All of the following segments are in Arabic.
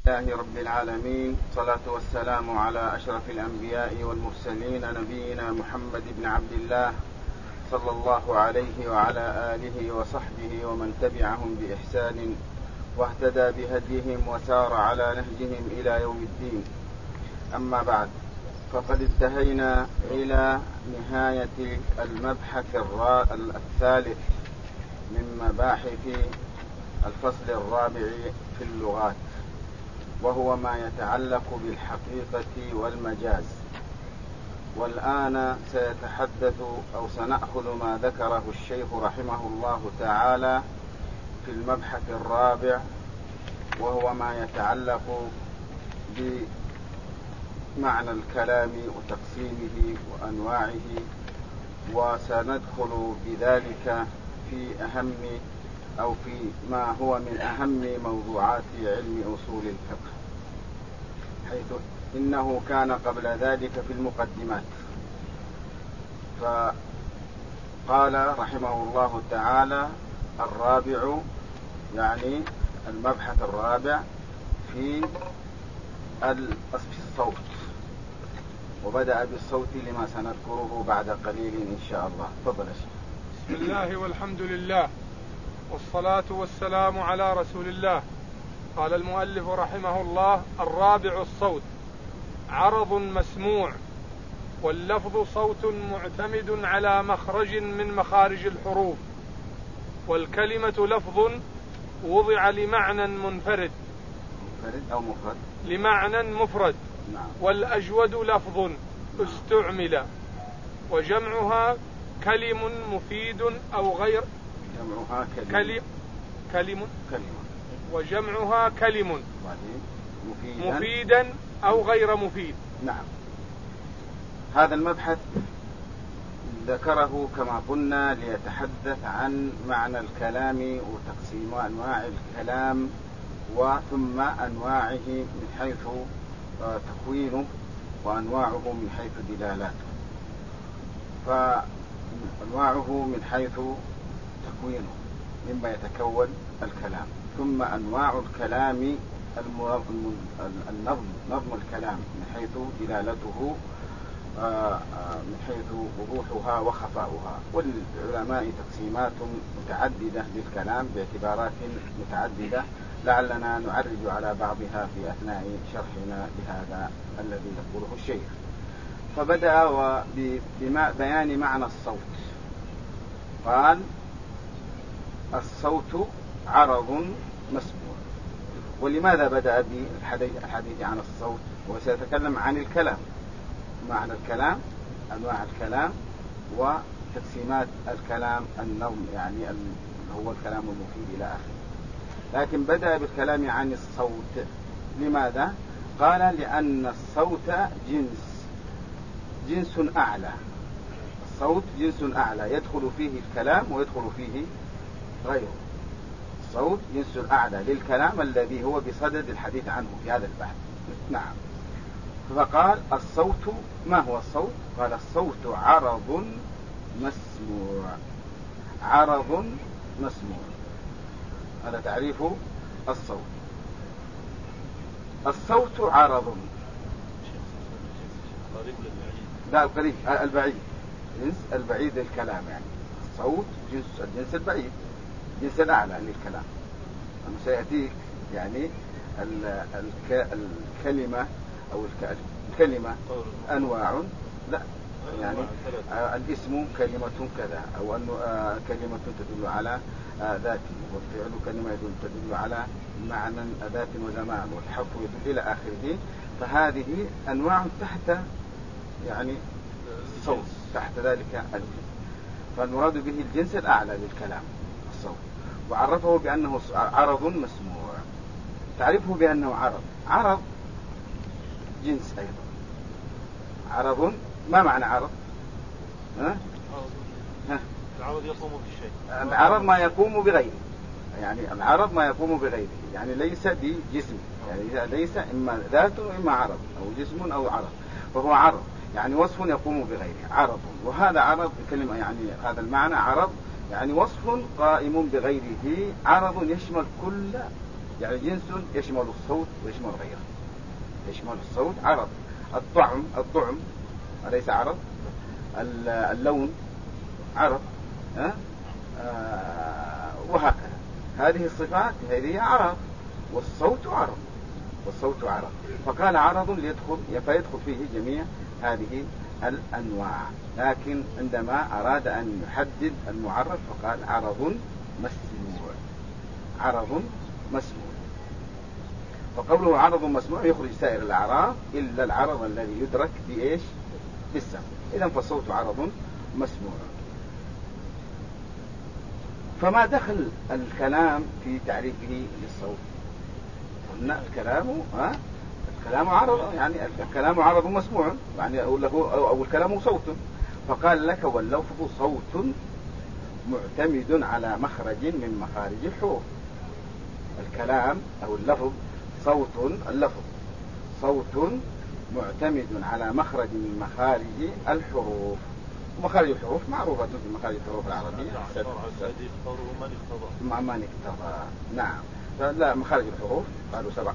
لله رب العالمين، صلاة والسلام على أشرف الأنبياء والمرسلين نبينا محمد بن عبد الله صلى الله عليه وعلى آله وصحبه ومن تبعهم بإحسان واهتدى بهديهم وسار على نهجهم إلى يوم الدين. أما بعد، فقد انتهينا إلى نهاية المبحث الثالث من مباحث الفصل الرابع في اللغات، وهو ما يتعلق بالحقيقة والمجاز. والآن سيتحدث أو سنأخذ ما ذكره الشيخ رحمه الله تعالى في المبحث الرابع، وهو ما يتعلق بمعنى الكلام وتقسيمه وأنواعه، وسندخل بذلك في أهم أو في ما هو من أهم موضوعات علم أصول الفقه، حيث إنه كان قبل ذلك في المقدمات. فقال رحمه الله تعالى الرابع، يعني المبحث الرابع في الصوت، وبدأ بالصوت لما سنذكره بعد قليل إن شاء الله. تفضل يا شيخ. بسم الله والحمد لله والصلاة والسلام على رسول الله. قال المؤلف رحمه الله: الرابع الصوت، عرض مسموع، واللفظ صوت معتمد على مخرج من مخارج الحروف، والكلمة لفظ وضع لمعنى منفرد أو مفرد، لمعنى مفرد. نعم. والأجود لفظ استعمل، وجمعها كلم مفيد أو غير، جمعها كلمة وجمعها كلم مفيدا أو غير مفيد. نعم. هذا المبحث ذكره كما قلنا ليتحدث عن معنى الكلام وتقسيم أنواع الكلام، وثم أنواعه من حيث تكوينه، وأنواعه من حيث دلالاته. فأنواعه من حيث تكوينه مما يتكون الكلام، ثم أنواع الكلام نظم الكلام من حيث دلالته، من حيث وضوحها وخفاؤها. والعلماء تقسيمات متعددة للكلام باعتبارات متعددة، لعلنا نعرج على بعضها في أثناء شرحنا لهذا الذي يقوله الشيخ. فبدأ ببيان معنى الصوت. قال: الصوت عرض مسموع. ولماذا بدأ بالحديث عن الصوت؟ وسيتكلم عن الكلام، معنى الكلام، أنواع الكلام، وتقسيمات الكلام، النظم يعني هو الكلام المفيد إلى آخره. لكن بدأ بالكلام عن الصوت. لماذا؟ قال: لأن الصوت جنس أعلى. الصوت جنس أعلى يدخل فيه الكلام ويدخل فيه غيره. الصوت جنس أعلى للكلام الذي هو بصدد الحديث عنه في هذا البحث. نعم. فقال: الصوت، ما هو الصوت؟ قال: الصوت عرض مسموع. عرض مسموع، هذا تعريف الصوت. الصوت عرض، لا القريب، البعيد، جنس البعيد للكلام. يعني الصوت الجنس البعيد، الجنس الأعلى للكلام. سيأتيك يعني الكلمة أو الكلمة أنواع، لا يعني الاسم كلمة كذا، أو أنه كلمة تدل على ذات، والفعل كلمة تدل على معنى ذات وزمان، والحرف يدل إلى آخره. فهذه أنواع تحت يعني الصوت، تحت ذلك الجنس. فالمراد به الجنس الأعلى للكلام الصوت. وعرفه بأنه عرض مسموع. تعرفه بأنه عرض جنس أيضا. عرض، ما معنى عرض؟ العرض يقوم بالشيء. العرض ما يقوم بغيره، يعني العرض ما يقوم بغيره، يعني ليس بجسم، يعني ليس إما ذات وإما عرض، أو جسم أو عرض، فهو عرض يعني وصف يقوم بغيره، عرض. وهذا عرض بكلمة، يعني هذا المعنى عرض يعني وصف قائم بغيره. عرض يشمل كل يعني جنس يشمل الصوت ويشمل غيره. يشمل الصوت عرض، الطعم أليس عرض؟ اللون عرض، وهكذا. هذه الصفات هذه عرض، والصوت عرض. فقال عرض فيدخل فيه جميع هذه الأنواع. لكن عندما أراد أن يحدد المعرف فقال عرض مسموع. فقوله عرض مسموع يخرج سائر الأعراض إلا العرض الذي يدرك بإيش؟ بالسمع. إذن فالصوت عرض مسموع. فما دخل الكلام في تعريفه للصوت؟ قلنا الكلام عرض، يعني الكلام عرض مسموع، يعني أو الكلام صوت. فقال لك واللفظ صوت معتمد على مخرج من مخارج الحروف. الكلام أو اللفظ اللفظ صوت معتمد على مخرج من مخارج الحروف. ومخارج الحروف معروفة في مخارج الحروف العربية. من اقتضى. نعم. لا، مخارج الحروف قالوا 7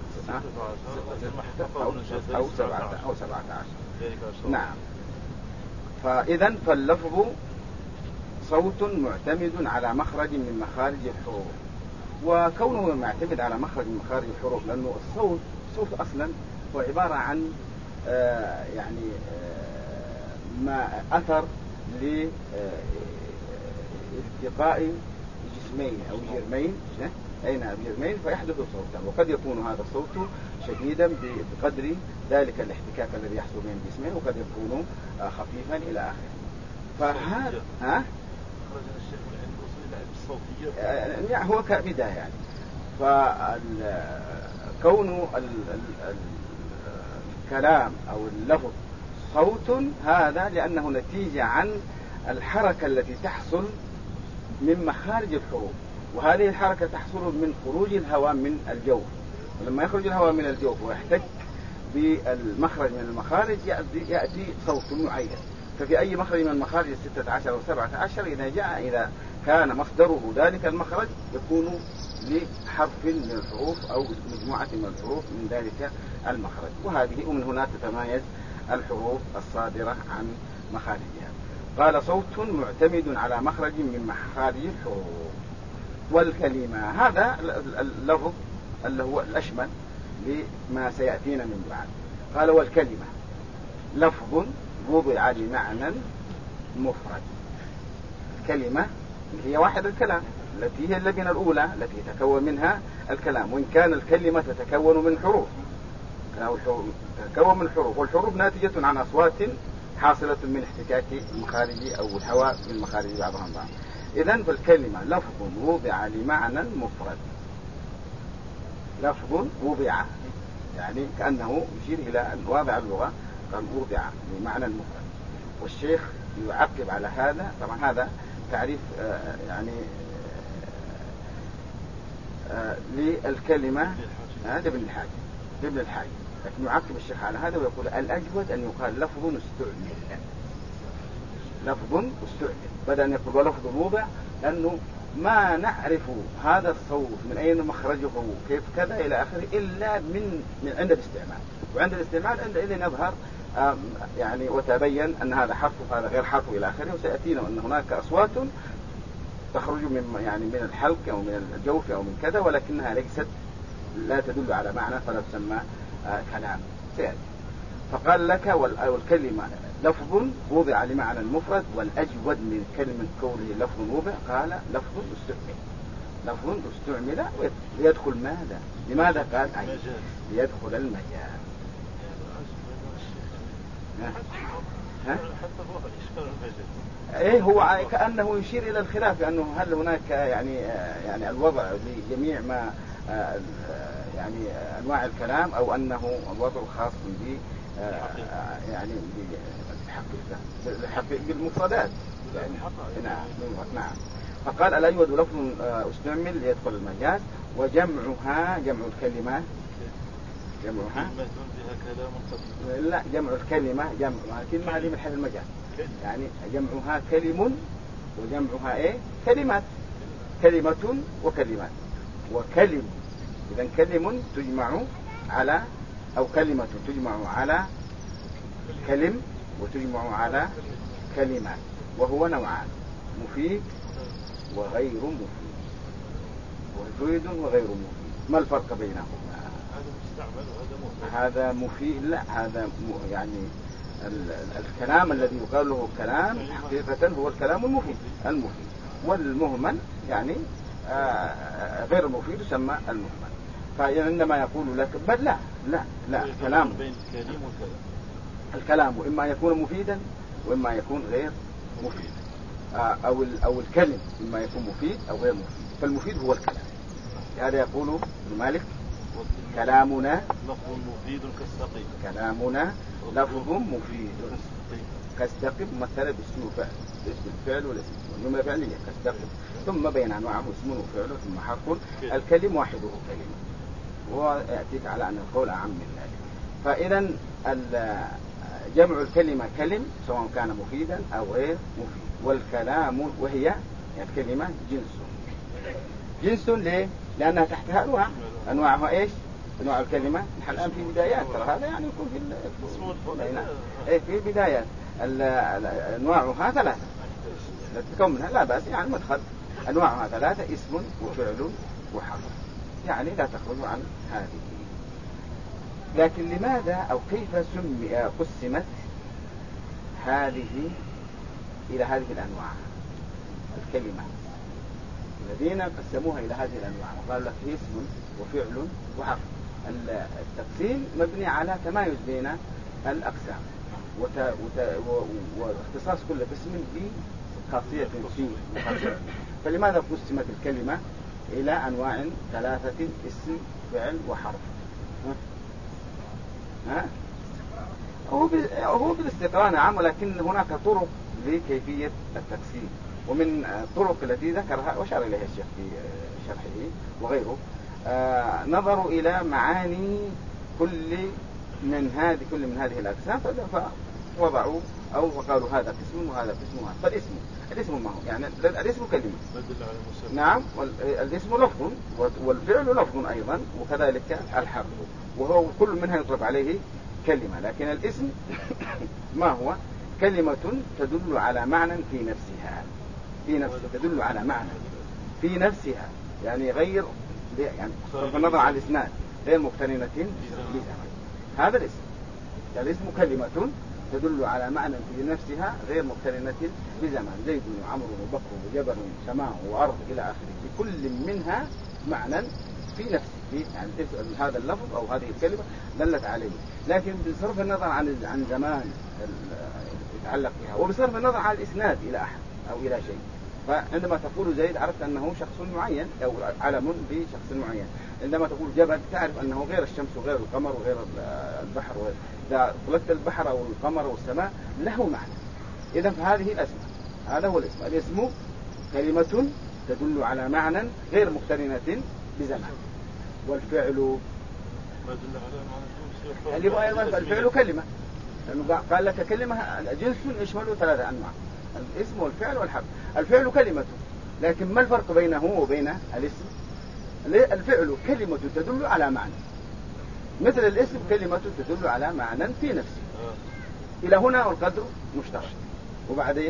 أو 17. نعم. فإذا فاللفظ صوت معتمد على مخرج من مخارج الحروف. وكونه معتمد على مخرج من مخارج الحروف لأنه الصوت أصلا هو عبارة عن ما أثر لالتقاء جسمين أو جرمين جرمين فيحدث صوتا. وقد يكون هذا الصوت شديدا بقدر ذلك الاحتكاك الذي يحصل بين الجسمين، وقد يكون خفيفا إلى آخره. فهذا هو كبداية يعني. فكون الكلام أو اللفظ صوت هذا لأنه نتيجة عن الحركة التي تحصل من مخارج الحروف. وهذه الحركة تحصل من خروج الهواء من الجوف. ولما يخرج الهواء من الجوف ويحتك بالمخرج من المخارج يأتي صوت معين. ففي أي مخرج من المخارج 16 أو 17 إذا كان مصدره ذلك المخرج يكون لحرف من الحروف أو مجموعة من الحروف من ذلك المخرج. ومن هنا تتمايز الحروف الصادرة عن مخارجها. قال صوت معتمد على مخرج من مخارج الحروف. والكلمة هذا اللفظ اللي هو الأشمل لما سيأتينا من بعد. قال والكلمة لفظ وضع لمعنى مفرد. الكلمة هي واحد الكلام التي هي اللبنة الأولى التي يتكون منها الكلام. وإن كان الكلمة تتكون من حروف تتكون من حروف، والحروف ناتجة عن أصوات حاصلة من احتكاك المخارج أو الهواء من مخارج بعضها بعض. إذن فالكلمة لفظ وضع لمعنى مفرد. لفظ وضع يعني كأنه يشير إلى أن واضع اللغة قال وضع لمعنى مفرد. والشيخ يعقب على هذا. طبعا هذا تعريف للكلمة لابن الحاج. لكن يعقب الشيخ على هذا ويقول الأجود أن يقال لفظ استعمل بدل أن يقول ولفظ وضع، لأنه ما نعرف هذا الصوت من أين مخرجه كيف كذا إلى آخره إلا من عند الاستعمال. وعند الاستعمال عندئذ يظهر وتبين أن هذا حرف وهذا غير حرف إلى آخره. وسيأتينا أن هناك أصوات تخرج من الحلق أو من الجوف أو من كذا، ولكنها لا تدل على معنى فلا تسمى كلام. سيأتي. فقال لك والكلمة لفظ وضع لمعنى المفرد. والأجود من كلمة كونه لفظ وضع قال لفظ استعمل ليدخل ماذا؟ لماذا قال ليدخل المجال. هو كأنه يشير إلى الخلاف، لأنه هل هناك الوضع لجميع ما أنواع الكلام أو أنه الوضع خاص بالمفردات. نعم. فقال الأجود لفظ استعمل ليدخل المجاز. وجمعها جمع الكلمة لا جمع الكلمة الكلمة هذه من حيث المجاز جمعها كلم وجمعها كلمات. كلمة وكلمات. وكلم إذن كلم تجمع على، أو كلمة تجمع على كلم وتجمع على كلمات، وهو نوعان: مفيد وغير مفيد، مفيد وغير مفيد. ما الفرق بينهما؟ هذا مفيد، لا هذا يعني الكلام الذي يقال له كلام حقيقة هو الكلام المفيد، والمهمل يعني غير المفيد يسمى المهمل. فعندما يقول لك بل لا كلام، الكلام إما يكون مفيدا وإما يكون غير مفيد، أو الكلم إما يكون مفيد أو غير مفيد. فالمفيد هو الكلام. هذا يقول ابن مالك: كلامنا لفظ مفيد كالسقيم. كلامنا لفظ مفيد كالسقيم، مثل باسم وفعل، باسم الفعل والاسم والجملة فعلية كالسقيم، ثم بين أنواعه: اسم وفعل ثم حرف. الكلم واحده كلمة، ويأتيك على أن القول أعم من ذلك. فإذا جمع الكلمة كلم سواء كان مفيدا أو غير مفيد. والكلام وهي الكلمة جنس ليه؟ لأنها تحتها أنواعها إيش؟ أنواع الكلمة نحن الآن في بدايات، ترى هذا يعني يكون في بدايات. أنواعها ثلاثة تتكون منها، لا بأس يعني مدخل. أنواعها ثلاثة: اسم وفعل وحرف، يعني لا تخرج عن هذه. لكن لماذا أو كيف قسمت هذه إلى هذه الأنواع؟ الكلمة الذين قسموها إلى هذه الأنواع وقالوا لك اسم وفعل وحرف. التقسيم مبني على تمايز بين الأقسام واختصاص كل قسم بخاصية فيه. فلماذا قسمت الكلمة إلى أنواع ثلاثة: اسم فعل وحرف؟ هو بالاستقرار نعم، ولكن هناك طرق لكيفية التقسيم. ومن الطرق التي ذكرها وشار إليها الشيخ في شرحه وغيره نظروا إلى معاني كل من هذه الأقسام، فوضعوا أو وقالوا هذا قسم وهذا قسم وهذا. الاسم ما هو؟ يعني الاسم كلمة، نعم، الاسم لفظ، والفعل لفظ أيضا، وكذلك الحرف، وهو كل منها يطلق عليه كلمة. لكن الاسم ما هو؟ كلمة تدل على معنى في نفسها، تدل على معنى في نفسها، يعني غير، يعني بصرف النظر عن الإسناد، غير مقترنة بزمن. هذا الاسم كلمة تدل على معنى في نفسها غير مقترنة بزمن: زيد وعمرو وبكر وجبل وسماء وأرض إلى آخره. لكل منها معنى في نفسه، يعني هذا اللفظ أو هذه الكلمة دلت عليه. لكن بصرف النظر عن زمان يتعلق بها، وبصرف النظر عن الإسناد إلى أحد أو إلى شيء. فعندما تقول زيد عرفت أنه شخص معين أو علم بشخص معين. عندما تقول جبل تعرف أنه غير الشمس وغير القمر وغير البحر، إذا طلقت البحر أو القمر أو السماء له معنى. إذن فهذه الأسماء، هذا هو الاسم. الاسم كلمة تدل على معنى غير مقترنة بزمان. والفعل الفعل كلمة، لأنه قال لك كلمة جنس يشمل ثلاثة أنواع: الاسم والفعل والحرف. الفعل كلمة، لكن ما الفرق بينه وبين الاسم؟ الفعل كلمة تدل على معنى، مثل الاسم كلمة تدل على معنى في نفسه. إلى هنا والقدر مشترك. وبعدين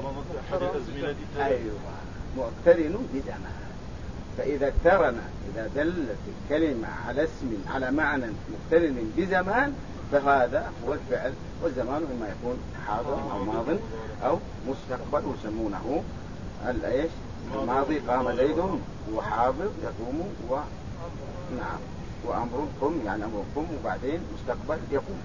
أيوة مقترن بزمان. فإذا دلت الكلمة على اسم على معنى مقترن بزمان فهذا هو الفعل. والزمان إما يكون حاضر أو ماض أو مستقبل، ويسمونه الإيش؟ الماضي: قام زيد، وحاضر يقوم، نعم، وأمر قم، يعني أمر قم، وبعدين مستقبل يقوم.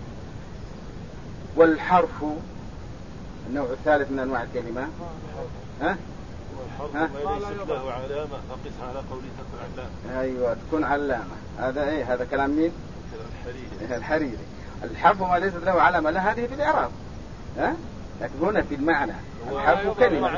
والحرف النوع الثالث من أنواع الكلمة. والحرف ما ليست له علامة فقس على قوله تكون علامة. أيوة تكون علامة. هذا إيه؟ هذا كلام مين؟ الحريري. الحرف ما ليست له علامة، لا هذه في الإعراب، لكن هنا في المعنى. الحرف كلمة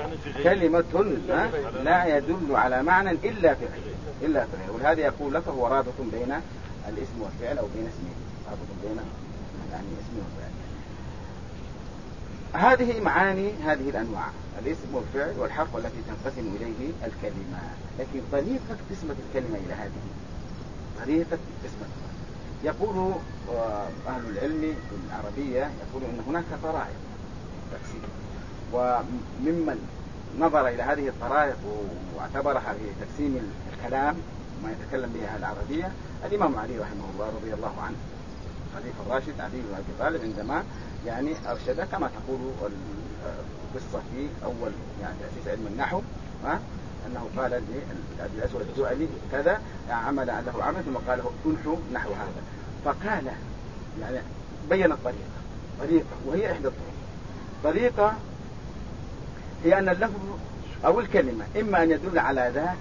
لا يدل على معنى إلا في غيره. ولهذا يقول لك هو رابط بين الاسم والفعل، أو بين اسمين، رابط بين يعني اسم وفعل. هذه معاني هذه الأنواع، الاسم والفعل والحرف والتي تنقسم إليه الكلمة. لكن طريقة قسمة الكلمة إلى هذه طريقة قسمتها، يقول أهل العلم العربية يقول أن هناك طرائق تقسيم، وممن نظر إلى هذه الطرائق واعتبرها في تقسيم الكلام ما يتكلم به أهل العربية الإمام علي رحمه الله رضي الله عنه، خليفة الراشد علي بن أبي طالب، عندما يعني أرشد كما تقول القصة في أول يعني تأسيس علم النحو، أنه قال لأبي الأسود الدؤلي كذا عمل له عمل ثم قال له انحو نحو هذا، فقال يعني بين طريقة وهي إحدى الطرق. طريقة هي أن اللفظ أو الكلمة إما أن يدل على ذات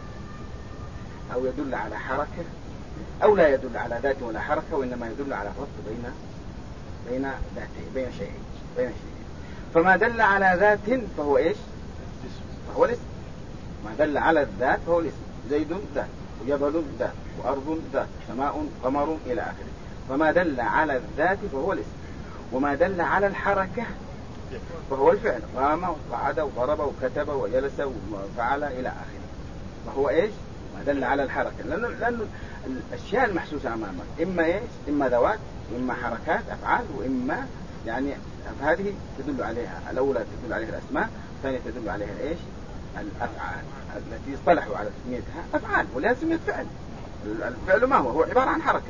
أو يدل على حركة أو لا يدل على ذات ولا حركة، وإنما يدل على ربط بين ذاتين بين شيئين. فما دل على ذات فهو إيش؟ فهو الاسم. ما دل على الذات فهو الاسم، زيد ذات وجبل ذات وأرض ذات سماء قمر إلى آخره. فما دل على الذات فهو الاسم، وما دل على الحركة فهو الفعل، قام وقعد وضرب وكتب وجلس وفعل إلى آخره، فهو إيش؟ ما دل على الحركة، لأن الأشياء المحسوسة أمامك إما إيش؟ إما ذوات وإما حركات أفعال، وإما يعني هذه تدل عليها الأولى تدل عليها الأسماء، الثانية تدل عليها إيش؟ الأفعال التي اصطلحوا على تسميتها أفعال ولا سميت فعل. الفعل ما هو عبارة عن حركة،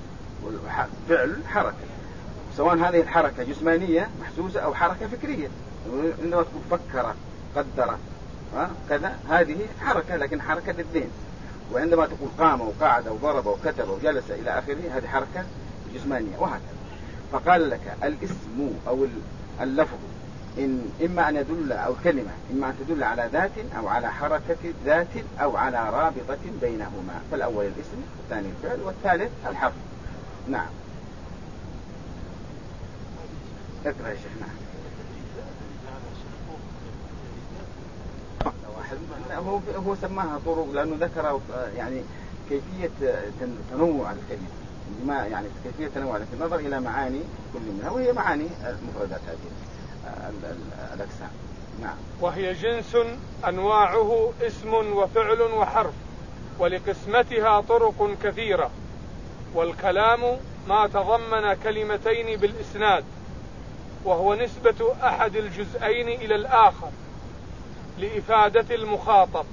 والفعل حركة، سواء هذه الحركة جسمانية محسوسة أو حركة فكرية، عندما تقول فكر قدر كذا هذه حركة لكن حركة الذهن، وعندما تقول قام وقعد وضرب وكتب وجلس إلى آخره هذه حركة جسمانية، وهكذا. فقال لك الاسم أو اللفظ إما أن يدل أو كلمة إما أن تدل على ذات أو على حركة ذات أو على رابطة بينهما، فالأول الاسم والثاني الفعل والثالث الحرف. نعم اقرأ يا شيخنا. هو سماها طرق لأنه ذكر يعني كيفية تنوع الكلمة، ما يعني كيفية تنوع في النظر إلى معاني كل منها، وهي معاني المفردات هذه الأجسام. نعم. وهي جنس أنواعه اسم وفعل وحرف، ولقسمتها طرق كثيرة. والكلام ما تضمن كلمتين بالإسناد، وهو نسبة أحد الجزئين إلى الآخر لإفادة المخاطب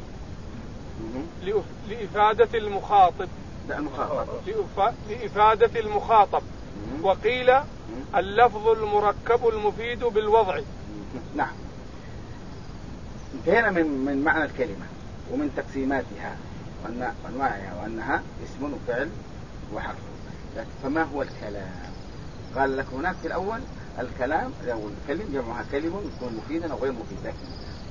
لإفادة المخاطب. وقيل اللفظ المركب المفيد بالوضع. نعم. انتهينا من معنى الكلمة ومن تقسيماتها وأنواعها وأنها اسم وفعل وحرف. فما هو الكلام؟ قال لك هناك في الأول الكلام أو الكلم جمعها كلم يكون مفيدا أو غير مفيد، لكن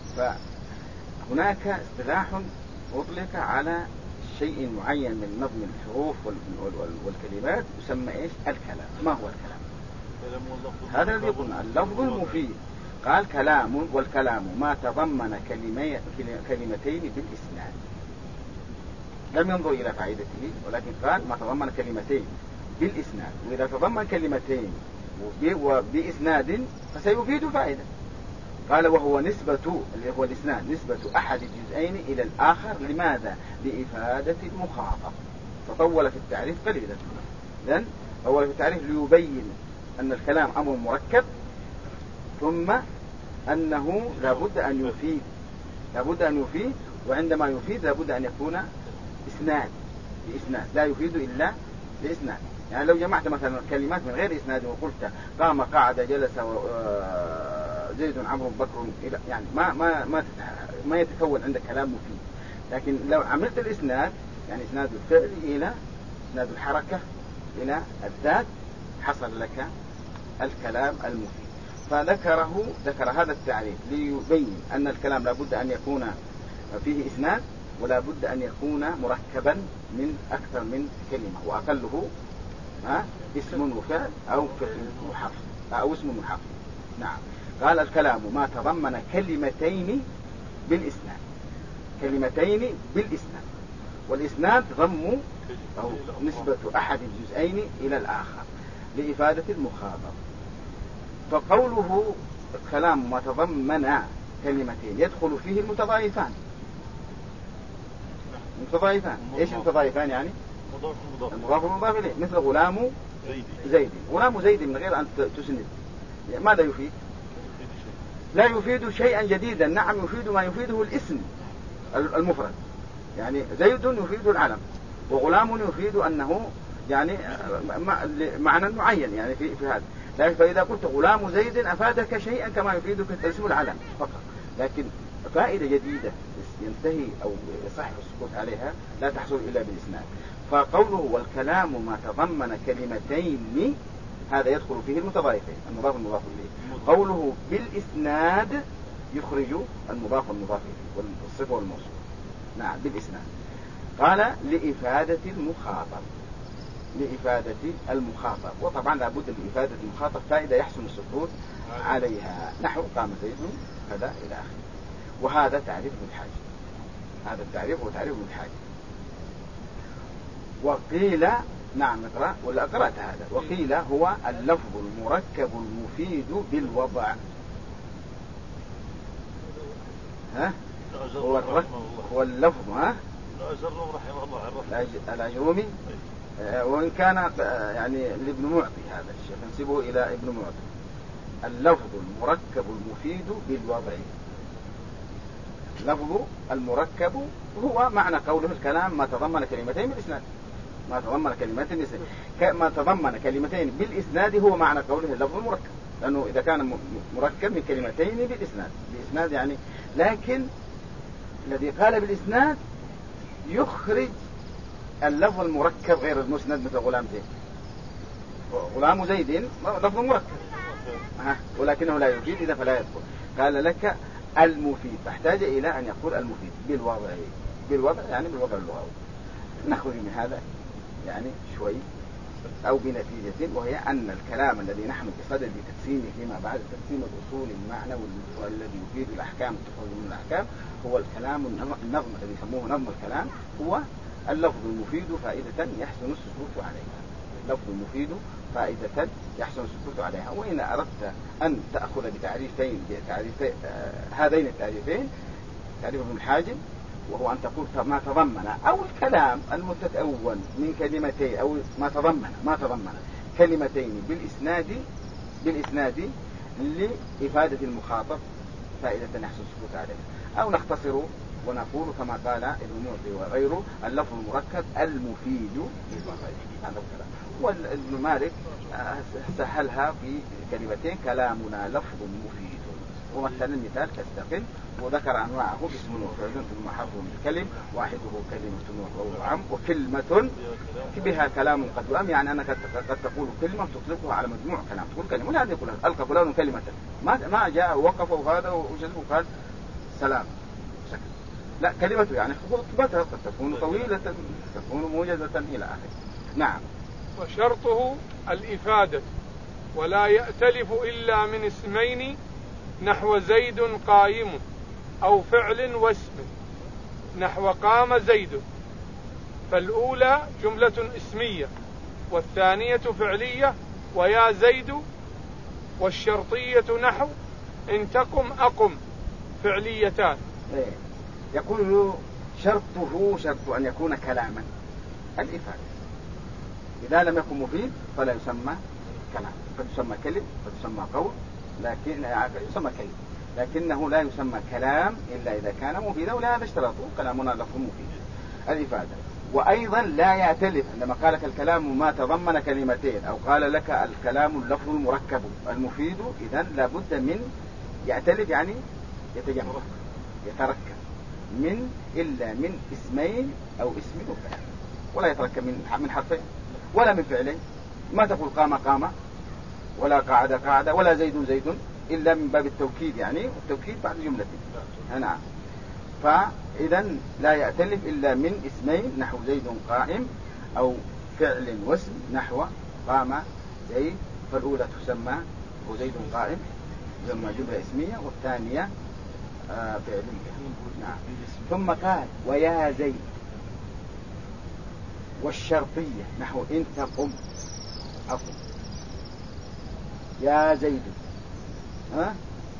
فهناك اصطلاح أطلق على شيء معين من نظم الحروف والكلمات يسمى إيش؟ الكلام. ما هو الكلام؟ هذا الذي قلنا اللفظ المفيد. قال كلام، والكلام ما تضمن كلمتين بالإسناد. لم ينظر إلى فائدته ولكن قال ما تضمن كلمتين بالإسناد، وإذا تضمن كلمتين وبإسناد فسيفيد فائدة. قال وهو نسبة اللي هو الإسناد نسبة أحد الجزئين إلى الآخر. لماذا؟ لإفادة المخاطب. تطول في التعريف قليلا. إذن أول في التعريف ليبين أن الكلام أمر مركب، ثم أنه لابد أن يفيد، وعندما يفيد لابد أن يكون بإسناد، لا يفيد إلا بإسناد. يعني لو جمعت مثلا كلمات من غير إسناد وقلت قام قعد جلس زيد عمرو بكر، يعني ما يتكون عندك كلام مفيد. لكن لو عملت الإسناد يعني إسناد الفعل إلى إسناد الحركة إلى الذات حصل لك الكلام المفيد. فذكر هذا التعريف ليبين أن الكلام لابد أن يكون فيه إسناد، ولا بد أن يكون مركبا من أكثر من كلمة، وأقله اسم وفعل أو فعل وحرف أو اسم وحرف. نعم. قال الكلام ما تضمن كلمتين بالإسناد، والإسناد ضم أو نسبة أحد الجزئين إلى الآخر لإفادة المخاطب. فقوله كلام ما تضمن كلمتين يدخل فيه المتضايفان. متضايفان ايش المتضايفان؟ يعني المضاف والمضاف اليه، مثل غلام زيد. غلام زيد من غير ان تسند ماذا يفيد؟ لا يفيد شيئا جديدا. نعم يفيد ما يفيده الاسم المفرد، يعني زيد يفيد العلم، وغلام يفيد انه يعني معنى معين يعني في هذا. لكن فاذا قلت غلام زيد افادك شيئا كما يفيدك اسم العلم فقط، لكن فائده جديده ينتهي او يصح السكوت عليها لا تحصل الا بالاسناد. فقوله والكلام ما تضمن كلمتين هذا يدخل فيه المتضايفين، المضاف والمضاف اليه. قوله بالاسناد يخرج المضاف والمضاف اليه والصفه والموصول. نعم بالاسناد. قال لإفادة المخاطب، لإفادة المخاطب، وطبعا لابد لإفادة المخاطب فائدة يحسن السكوت عليها، نحو قام زيد كذا إلى آخره. وهذا تعريف ابن الحاج، هذا التعريف هو تعريف ابن الحاج. وقيل نعم اقرأ ولا قرأت هذا. وقيل هو اللفظ المركب المفيد بالوضع. ها هو اللفظ الأجرومي، وإن كان يعني لابن معطي هذا الشيء ننسبه إلى ابن معطي. اللفظ المركب المفيد بالوضع. اللفظ المركب هو معنى قوله الكلام ما تضمن كلمتين بالإسناد، ما تضمن كلمتين بالإسناد، ما تضمن كلمتين بالإسناد هو معنى قوله اللفظ المركب، لأنه إذا كان مركب من كلمتين بالإسناد يعني. لكن الذي قال بالإسناد يخرج اللفظ المركب غير المسند، مثل غلام زيد. غلام زيد لفظ مركب ولكنه لا يفيد إذا فلا يدخل. قال لك المفيد، فاحتاج إلى أن يقول المفيد بالوضع يعني بالوضع اللغوي. نخرج من هذا يعني شوي أو بنتيجة، وهي أن الكلام الذي نحن بصدد تقسيمه فيما بعد تقسيم الأصول المعنى والذي يفيد الأحكام تخرج من الأحكام هو الكلام النظم الذي يسموه نظم الكلام، هو اللفظ المفيد فائدة يحسن السكوت عليها. اللفظ المفيد فائدة يحسن السكوت عليها. وإن أردت أن تأخذ بتعريفين هذين التعريفين، تعريف ابن الحاجب وهو أن تقول ما تضمن أو الكلام المتكون من كلمتين أو ما تضمن كلمتين بالإسناد لإفادة المخاطب فائدة يحسن السكوت عليها. أو نختصر ونقول كما قال ابن معطي وغيره اللفظ المركب المفيد للوضع. هذا الكلام. وابن مالك سهلها في كلمتين كلامنا لفظ مفيد، ومثلا المثال كاستقل، وذكر أنواعه اسم وفعل ثم حرف من الكلم، واحده كلمة وقول عام، وكلمة بها كلام قد وأم، يعني أنك قد تقول كلمة تطلقها على مجموع كلام، تقول كلمة ولا يقول ألقى فلان كلمة، ما جاء وقف وهذا وجزء قال سلام سكت، لا كلمة يعني خطبتها قد تكون طويلة تكون موجزة إلى آخره. نعم. وشرطه الإفادة، ولا يأتلف إلا من اسمين نحو زيد قائم، أو فعل واسم نحو قام زيد. فالأولى جملة اسمية، والثانية فعلية ويا زيد، والشرطية نحو إن تقم أقم فعليتان. يقول شرطه شرط أن يكون كلاما الإفادة، إذا لم يكن مفيد فلا يسمى كلام، قد يسمى كلم قد يسمى قول، لكن يسمى كلم، لكنه لا يسمى كلام إلا إذا كان مفيدا، ولهذا اشترطوا كلامنا لفظ مفيد الإفادة. وأيضا لا يأتلف، عندما قال لك الكلام ما تضمن كلمتين أو قال لك الكلام اللفظ المركب المفيد، إذن لابد من يأتلف يعني يتجمع يتركب إلا من اسمين أو اسم وفعل، ولا يتركب من حرفين ولا من فعلين. ما تقول قام قام ولا قعد قعد ولا زيد زيد إلا من باب التوكيد، يعني التوكيد بعد جملة. نعم. فإذا لا يأتلف إلا من اسمين نحو زيد قائم، أو فعل واسم نحو قام زيد. فالأولى تسمى زيد قائم ثم جملة اسمية، والثانية فعلية. نعم. ثم قال ويا زيد، والشرطية نحو إن تقم أقم، يا زيد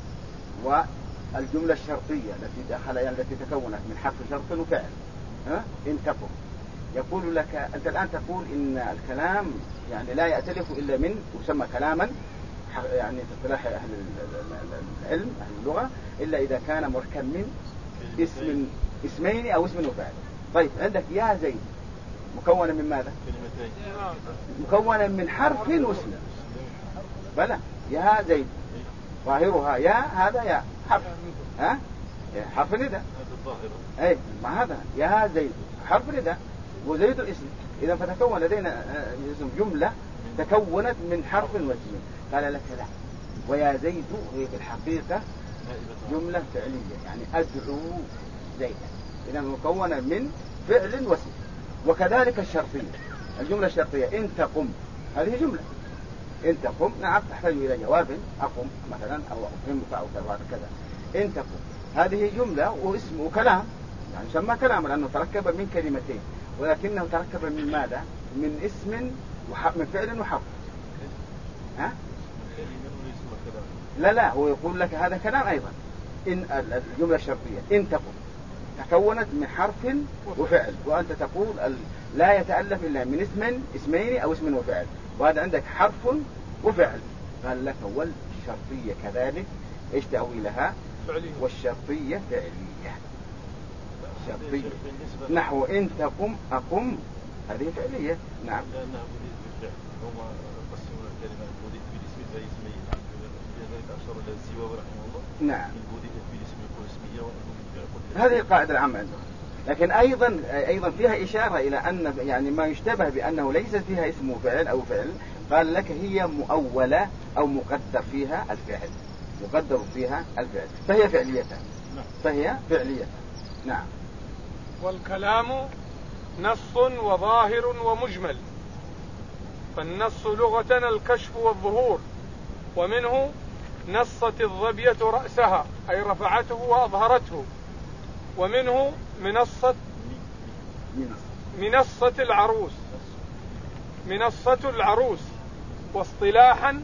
والجملة الشرطية التي تكونت من حرف شرط وفعل، إن تقم. يقول لك أنت الآن تقول إن الكلام يعني لا يأتلف إلا من، يسمى كلاما يعني في اصطلاح أهل العلم أهل اللغة، إلا إذا كان مركب من اسمين أو اسم وفعل. طيب عندك يا زيد مكونة من ماذا؟ مكونة من حرف واسم. بلى يا زيد ظاهرها يا، هذا يا حرف، حرف نداء. أي ما هذا يا زيد حرف نداء وزيد الاسم. إذا فتكون لدينا جملة تكونت من حرف واسم. قال لك لا، ويا زيد هي في الحقيقة جملة فعلية، يعني أدعو زيدا، إذا مكونة من فعل واسم. وكذلك الشرطية، الجملة الشرطية إن تقم، هذه جملة إن تقم، نعم تحتاج إلى جواب أقم مثلا أو أقمك أو كذا. إن تقم هذه جملة واسم وكلام، يعني يسمى كلام لأنه تركب من كلمتين، ولكنه تركب من ماذا؟ من اسم من فعل وحرف. لا هو يقول لك هذا كلام أيضا. إن الجملة الشرطية إن تقم تكونت من حرف وفعل، وأنت تقول لا يتألف إلا من اسمين أو اسم وفعل، وهذا عندك حرف وفعل. قال لك والشرطية كذلك إيش تأويلها؟ والشرطية فعلية. شرطية نحو إن تقم أقم، هذه فعلية. نعم. نعم هذه القاعدة العامة عندهم. لكن أيضا فيها إشارة إلى أن يعني ما يشتبه بأنه ليس فيها اسم فعل أو فعل، قال لك هي مؤولة أو مقدر فيها الفعل، مقدر فيها الفعل، فهي فعلية. نعم. والكلام نص وظاهر ومجمل. فالنص لغة الكشف والظهور، ومنه نصت الظبية رأسها أي رفعته وأظهرته، ومنه منصة العروس واصطلاحا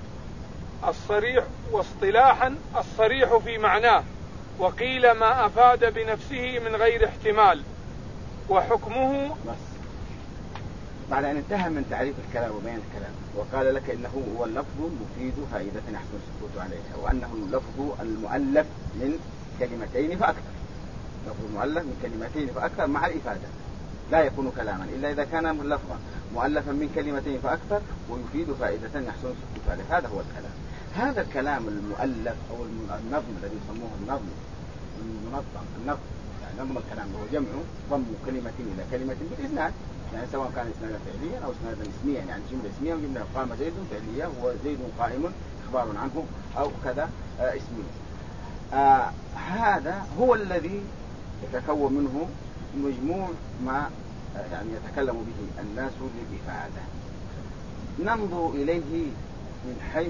الصريح في معناه، وقيل ما أفاد بنفسه من غير احتمال، وحكمه. بعد أن انتهى من تعريف الكلام وبيان الكلام، وقال لك إنه هو اللفظ المفيد فائدة أحسن السكوت عليها، وأنه اللفظ المؤلف من كلمتين فأكثر. لفظ المؤلف من كلمتين فأكثر مع الإفادة، لا يكون كلاما إلا إذا كان لفظا مؤلفا من كلمتين فأكثر ويفيد فائدة يحسن السكوت عليها. هذا هو الكلام. هذا الكلام المؤلف أو النظم الذي يسموه النظم المنظم، النظم يعني نظم الكلام هو جمع ضم كلمتين إلى كلمة بالإسناد، يعني سواء كان إسنادا فعليا أو إسنادا اسميا، يعني جملة اسمية وجملة قام زيد فعلية وزيد قائم إخبار عنه أو كذا اسمي. هذا هو الذي يتكون منه مجموع ما يعني يتكلم به الناس للإفادة. ننظر إليه من حيث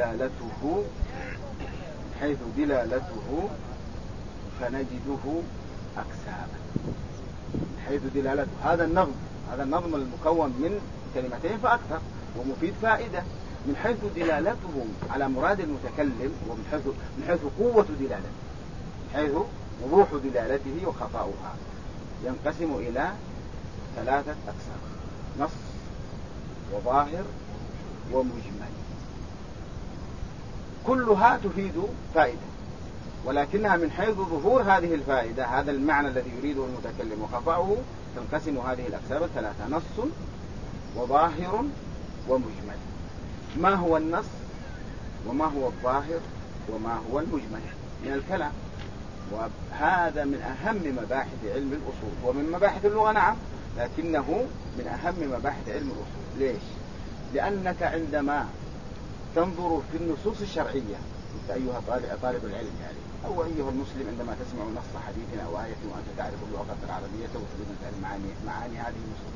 دلالته فنجده أقساما. من حيث دلالته هذا النظم المكون من كلمتين فأكثر ومفيد فائدة، من حيث دلالته على مراد المتكلم، ومن حيث قوة دلالته، من حيث وضوح دلالته وخطأها، ينقسم إلى 3 أقسام: نص وظاهر ومجمل. كلها تفيد فائدة، ولكنها من حيث ظهور هذه الفائدة، هذا المعنى الذي يريده المتكلم وخطأه، تنقسم هذه الأقسام 3: نص وظاهر ومجمل. ما هو النص وما هو الظاهر وما هو المجمل من الكلام؟ وهذا من أهم مباحث علم الأصول ومن مباحث اللغة، نعم، لكنه من أهم مباحث علم الأصول. ليش؟ لأنك عندما تنظر في النصوص الشرعية، أنت أيها طالب العلم يعني أو أيها المسلم، عندما تسمع نص حديث أو آية وأنت تعرف اللغة العربية وتريد أن تعلم معاني هذه النصوص،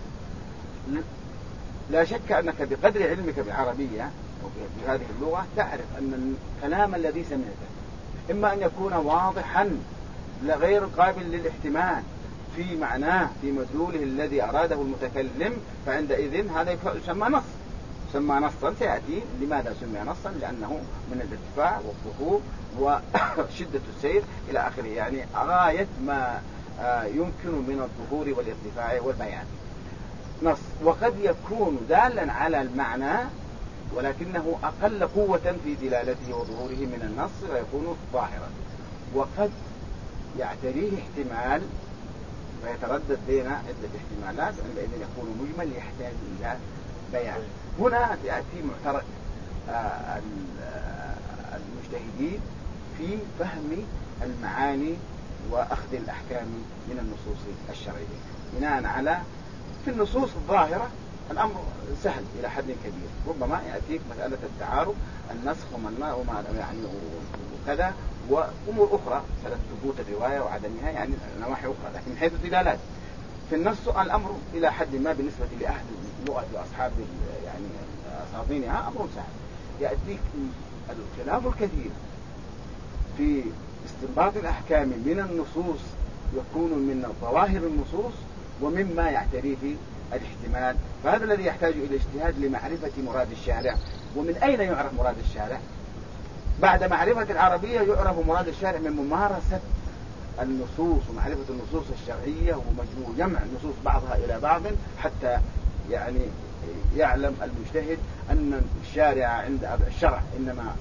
لا شك أنك بقدر علمك بالعربية أو بهذه اللغة تعرف أن الكلام الذي سمعته إما أن يكون واضحا غير قابل للاحتمال في معناه في مدلوله الذي أراده المتكلم، فعندئذ هذا يسمى نص. سمى نصا سيأتي. لماذا سمي نصا؟ لأنه من الارتفاع والظهور وشدة السير إلى آخره، يعني غاية ما يمكن من الظهور والارتفاع والبيان نص. وقد يكون دالا على المعنى ولكنه أقل قوة في دلالته وظهوره من النص ويكون ظاهرا، وقد يعتريه احتمال فيتردد بين عدة احتمالات، عندئذ يكون مجمل يحتاج إلى بيان. هنا يأتي معترك المجتهدين في فهم المعاني وأخذ الأحكام من النصوص الشرعية بناء على في النصوص الظاهرة. الأمر سهل إلى حد كبير، ربما يأتيك مسألة التعارض، النسخ وما يعني وكذا وأمور أخرى، مسألة ثبوت الرواية وعدمها، يعني نواحي أخرى. لكن من حيث الدلالات في النص الأمر إلى حد ما بالنسبة لأهل اللغة وأصحاب يعني أساطينها أمر سهل. يأتيك الخلاف الكثير في استنباط الأحكام من النصوص يكون من ظواهر النصوص ومما يعتريه الاحتمال، فهذا الذي يحتاج إلى اجتهاد لمعرفة مراد الشارع. ومن أين يعرف مراد الشارع؟ بعد معرفة العربية يعرف مراد الشارع من ممارسة النصوص ومعرفة النصوص الشرعية ومجموع جمع النصوص بعضها إلى بعض، حتى يعني يعلم المجتهد أن الشارع عند الشرع إنما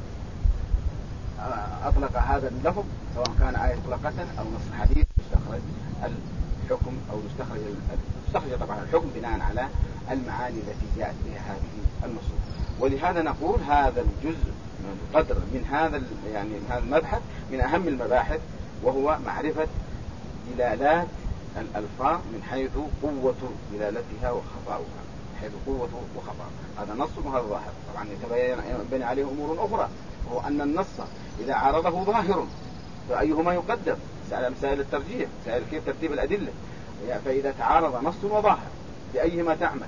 أطلق هذا اللفظ سواء كان آية مطلقة أو نص حديث يستخرج الحكم أو يستخرج طبعا الحكم بناء على المعاني التي جاءت بها هذه النصوص. ولهذا نقول هذا الجزء قدر من هذا يعني هذا المبحث من أهم المباحث، وهو معرفة دلالات الألفاظ من حيث قوة دلالتها وخفاؤها، حيث قوة وخفاء. هذا نص وهذا ظاهر. طبعا يتبين عليه أمور أخرى، وهو أن النص إذا عارضه ظاهر فأيهما يقدم، مسائل الترجيح، مسائل كيف ترتيب الأدلة. فإذا تعارض نص وظاهر بأيهما تعمل؟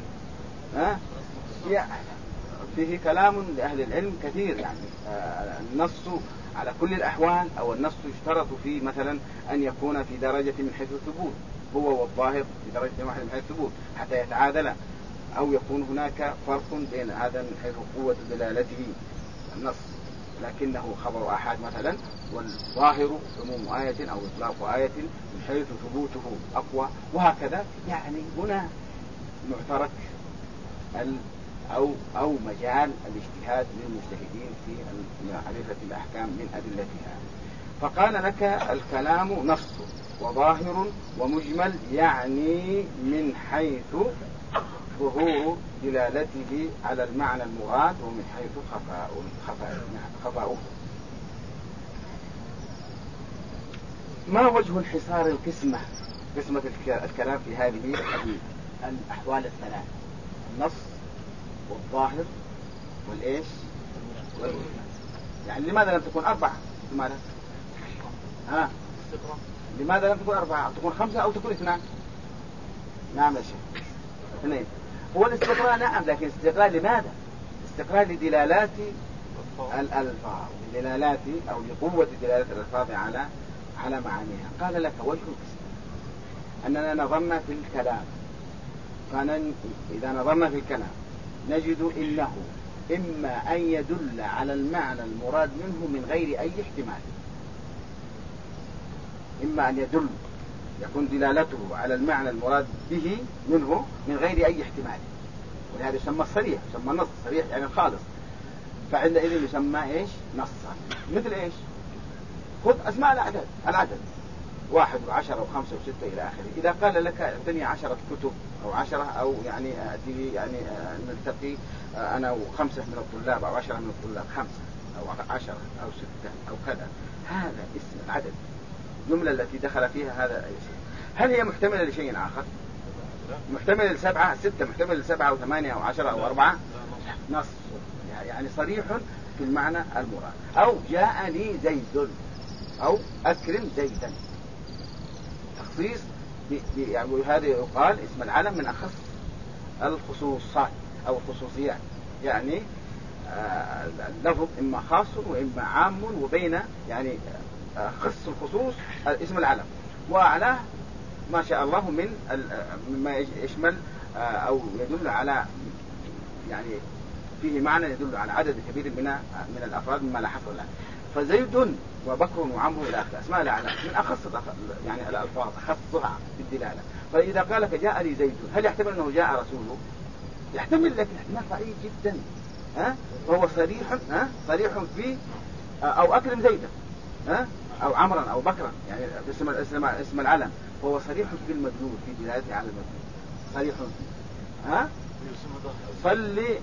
فيه كلام لأهل العلم كثير. يعني النص على كل الأحوال أو النص يشترط فيه مثلا أن يكون في درجة من حيث الثبوت، هو والظاهر في درجة واحدة من حيث الثبوت حتى يتعادل، أو يكون هناك فرق بين هذا من حيث قوة دلالته النص لكنه خبر أحد مثلا، والظاهر عموم آية أو إطلاق آية من حيث ثبوته أقوى، وهكذا. يعني هنا معترك أو مجال الاجتهاد للمجتهدين في معرفة الأحكام من أدلتها. فقال لك الكلام نص وظاهر ومجمل، يعني من حيث ظهور دلالته على المعنى المراد ومن حيث خفاؤه. ما وجه انحصار قسمة الكلام في هذه الأحوال الثلاث، النص والظاهر والإيش والمجمل؟ يعني لماذا لم تكن أربعة؟ لماذا لم تكن أربعة؟ تكون خمسة أو تكون اثنان؟ نعم يا شيخ، اثنين. هو الاستقراء نعم، لكن استقراء لماذا؟ استقراء لدلالات الألفاظ، لدلالات أو لقوة دلالة الألفاظ على معانيها. قال لك وجه القسم أننا نظرنا في الكلام، إذا نظرنا في الكلام نجد إنه إما أن يدل على المعنى المراد منه من غير أي احتمال، إما أن يدل يكون دلالته على المعنى المراد به منه من غير أي احتمال، ولهذا يسمى الصريح، يسمى النص الصريح يعني الخالص. فعندئذ يسمى إيش؟ نصا. مثل إيش؟ خذ أسماء العدد 1 و10 و5 و6 إلى آخره. إذا قال لك اعطني 10 كتب أو 10 أو يعني أتي يعني نلتقي أنا و5 من الطلاب أو 10 من الطلاب، 5 أو 10 أو 6 أو كذا، هذا اسم العدد، الجملة التي دخل فيها هذا شيء. هل هي محتملة لشيء آخر؟ محتملة ل7 6، محتملة ل7 أو 8 أو 10 أو 4؟ نص يعني صريح في المعنى المراد. أو جاءني زيد أو أكرم زيدا، تخصيص يعني هذا يقال اسم العلم من أخص الخصوصات أو الخصوصيات، يعني اللفظ إما خاص وإما عام، وبين يعني خص الخصوص اسم العلم، وأعلاه ما شاء الله مما يشمل أو يدل على يعني فيه معنى يدل على عدد كبير من الأفراد مما لا حصر له. فزيد وبكر وعمرو إلى آخره أسماء الأعلام من أخص يعني الألفاظ أخصها بالدلالة. فإذا قال لك جاء لي زيد هل يحتمل أنه جاء رسوله؟ يحتمل، لكن احتمال ضعيف جدا. فهو صريح في أو أكرم زيدا أو عمرا أو بكرا، يعني اسم العلم، فهو صريح في المدلول في دلالته على المدلول، صريح فيه. صلي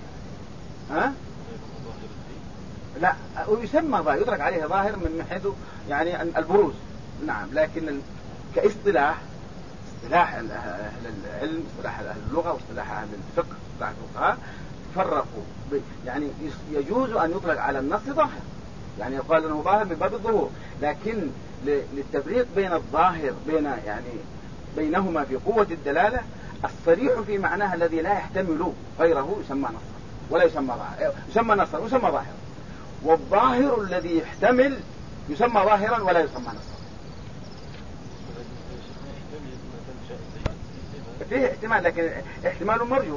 لا ويسمى ظاهر، يدرك عليه ظاهر من حيث يعني البروز. نعم، لكن كاصطلاح أهل العلم، اصطلاح أهل اللغة واصطلاح أهل الفقه، اصطلاح الفقهاء فرقوا يعني يجوز أن يطلق على النص ظاهر، يعني يقال أنه ظاهر من باب الظهور، لكن للتفريق بين الظاهر بينهما في قوة الدلالة، الصريح في معناه الذي لا يحتمل غيره يسمى نصا ولا يسمى ظاهر، يسمى نصا ويسمى ظاهرا، والظاهر الذي يحتمل يسمى ظاهرا ولا يسمى نصا. فيه احتمال، لكن احتمال مرجو.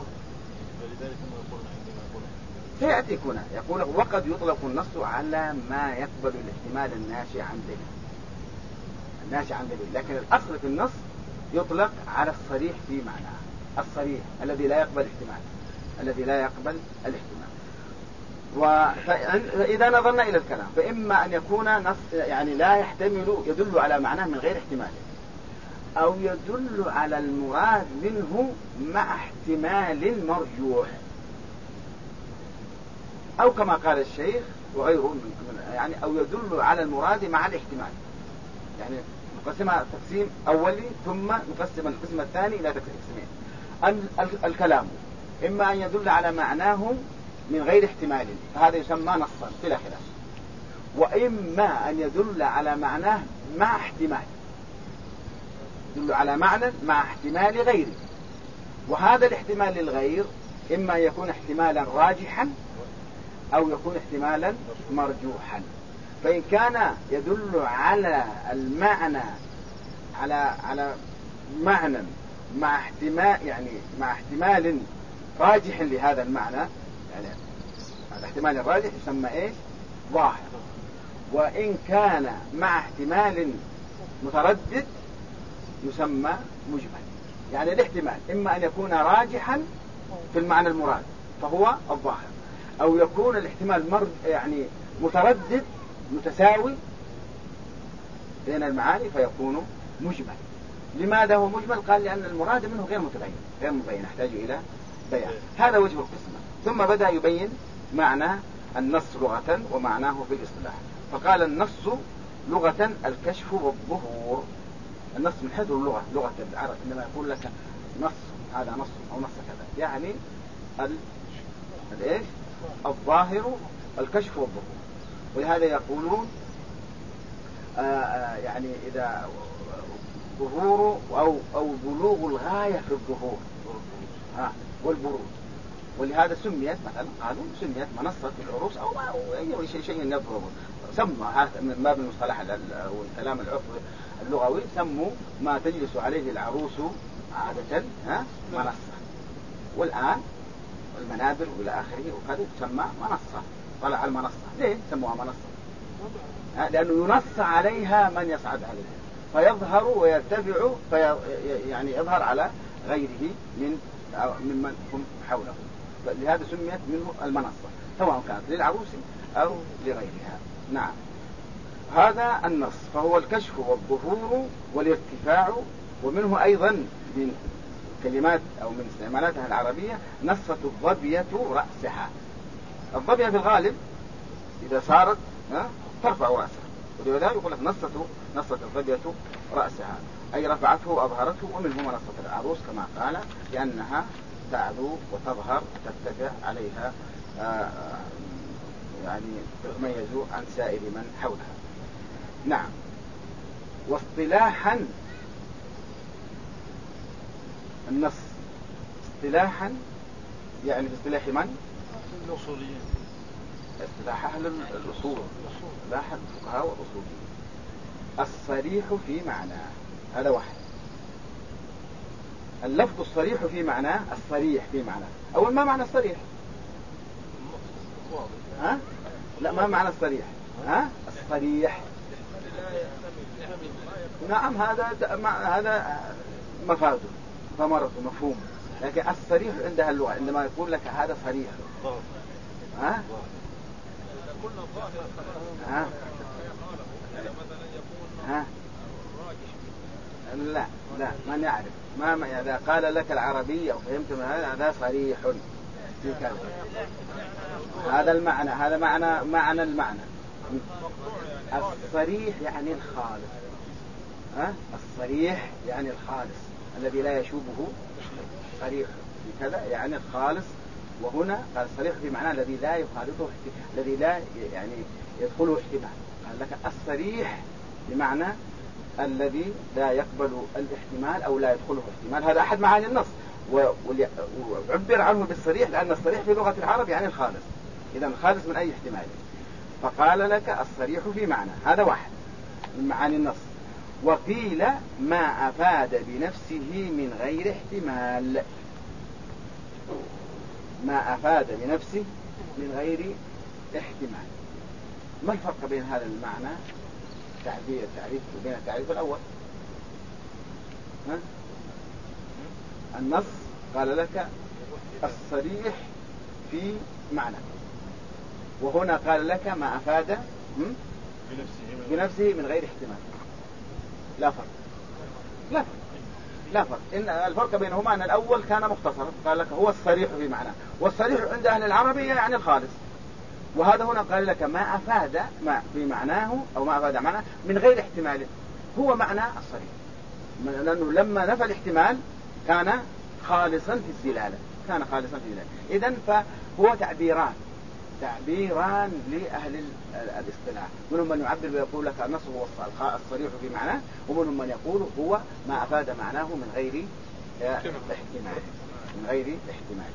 سيأتي هنا يقول وقد يطلق النص على ما يقبل الاحتمال الناشئ عن دليل، لكن الأصل في النص يطلق على الصريح في معناه، الصريح الذي لا يقبل الاحتمال. وإذا نظرنا إلى الكلام فإما أن يكون نص يعني لا يحتمل، يدل على معناه من غير احتمال، أو يدل على المراد منه مع احتمال مرجوح، أو كما قال الشيخ وغيره يعني أو يدل على المراد مع الاحتمال، يعني نقسمها تقسيم أولي ثم نقسم القسم الثاني إلى تقسيمين. الكلام إما أن يدل على معناه من غير احتمال، هذا يسمى نصا بلا خلاف، وإما أن يدل على معناه مع احتمال، يدل على معنى مع احتمال غيره، وهذا الاحتمال للغير إما يكون احتمالا راجحا أو يكون احتمالا مرجوحا. فإن كان يدل على المعنى على معنى مع احتمال، يعني مع احتمال راجح لهذا المعنى، يعني الاحتمال الراجح يسمى ايش؟ ظاهر. وإن كان مع احتمال متردد يسمى مجمل. يعني الاحتمال إما أن يكون راجحا في المعنى المراد فهو الظاهر، أو يكون الاحتمال يعني متردد متساوي بين المعاني فيكون مجمل. لماذا هو مجمل؟ قال لأن المراد منه غير مبين يحتاج إلى بيان. هذا وجه القسمة. ثم بدأ يبين معنى النص لغة ومعناه في الاصطلاح، فقال النص لغة الكشف والظهور. النص من حيث اللغة، لغة العرب عندما يقول لك نص هذا نص أو نص كذا، يعني الايش؟ الظاهر الكشف والظهور. ولهذا يقولون يعني إذا ظهور أو بلوغ الغاية في الظهور والبروز. ولهذا سميت مثلا، قالوا سميت منصة العروس أو أي شيء يظهر. سموا من باب المصطلح والكلام العرفي اللغوي، سموا ما تجلس عليه العروس عادة منصة. والآن المنابر وإلى آخره وكذا تسمى منصة. طلع المنصة ليه سموها منصة؟ لأنه ينص عليها من يصعد عليها فيظهر ويرتفع يعني يظهر على غيره ممن هم حوله. لهذا سميت منه المنصة، سواء كانت للعروس أو لغيرها. نعم، هذا النص فهو الكشف والظهور والارتفاع. ومنه أيضا من كلمات أو من استعمالاتها العربية نصة الظبية رأسها. الظبية في الغالب إذا صارت ترفع رأسها، ولذلك يقول لك نصة الظبية رأسها، أي رفعته وأظهرته. ومنه منصة العروس كما قال لأنها تعلو وتظهر وترتفع عليها، يعني تتميز عن سائر من حولها. نعم. واصطلاحا النص اصطلاحا يعني باصطلاح من؟ الأصوليين، اصطلاح أهل الأصول، اصطلاح الفقهاء والأصوليين. الصريح في معناه، هذا واحد. اللفظ الصريح في معناه، الصريح في معناه. أول ما معنى الصريح؟ ها؟ لا، ما معنى الصريح؟ ها؟ الصريح. نعم، هذا مفاده، ثمرة، مفهوم. لكن الصريح عندها اللغة عندما يقول لك هذا صريح. ها؟ ها؟ ها؟ لا ما نعرف. ما إذا قال لك العربي أو فهمت من هذا صريح في كلمة. هذا المعنى، هذا معنى المعنى. الصريح يعني الخالص. ها؟ الصريح يعني الخالص الذي لا يشوبه صريح في كذا، يعني الخالص. وهنا قال الصريح في معنى الذي لا يخالطه، الذي لا يعني يدخله احتمال. قال لك الصريح بمعنى الذي لا يقبل الاحتمال أو لا يدخله احتمال. هذا أحد معاني النص، وعبر عنه بالصريح لأن الصريح في لغة العرب يعني الخالص. إذا الخالص من أي احتمال. فقال لك الصريح في معنى، هذا واحد من معاني النص. وقيل ما أفاد بنفسه من غير احتمال. ما أفاد بنفسه من غير احتمال. ما الفرق بين هذا المعنى تعريف وبين التعريف الأول؟ النص قال لك الصريح في معنى، وهنا قال لك ما أفاد بنفسه من غير احتمال. لا فرق. إن الفرق بينهما أن الأول كان مختصرا، قال لك هو الصريح في معنى، والصريح عند أهل العربية يعني الخالص. وهذا هنا قال لك ما أفاد ما في معناه أو ما أفاد معناه من غير احتمال، هو معنى الصريح، لأنه لما نفى الاحتمال كان خالصا في الدلالة، إذن فهو تعبيران لأهل الاصطلاح. منهم من يعبر ويقول لك النص هو الصريح في معناه، ومنهم من يقول هو ما أفاد معناه من غير احتمال.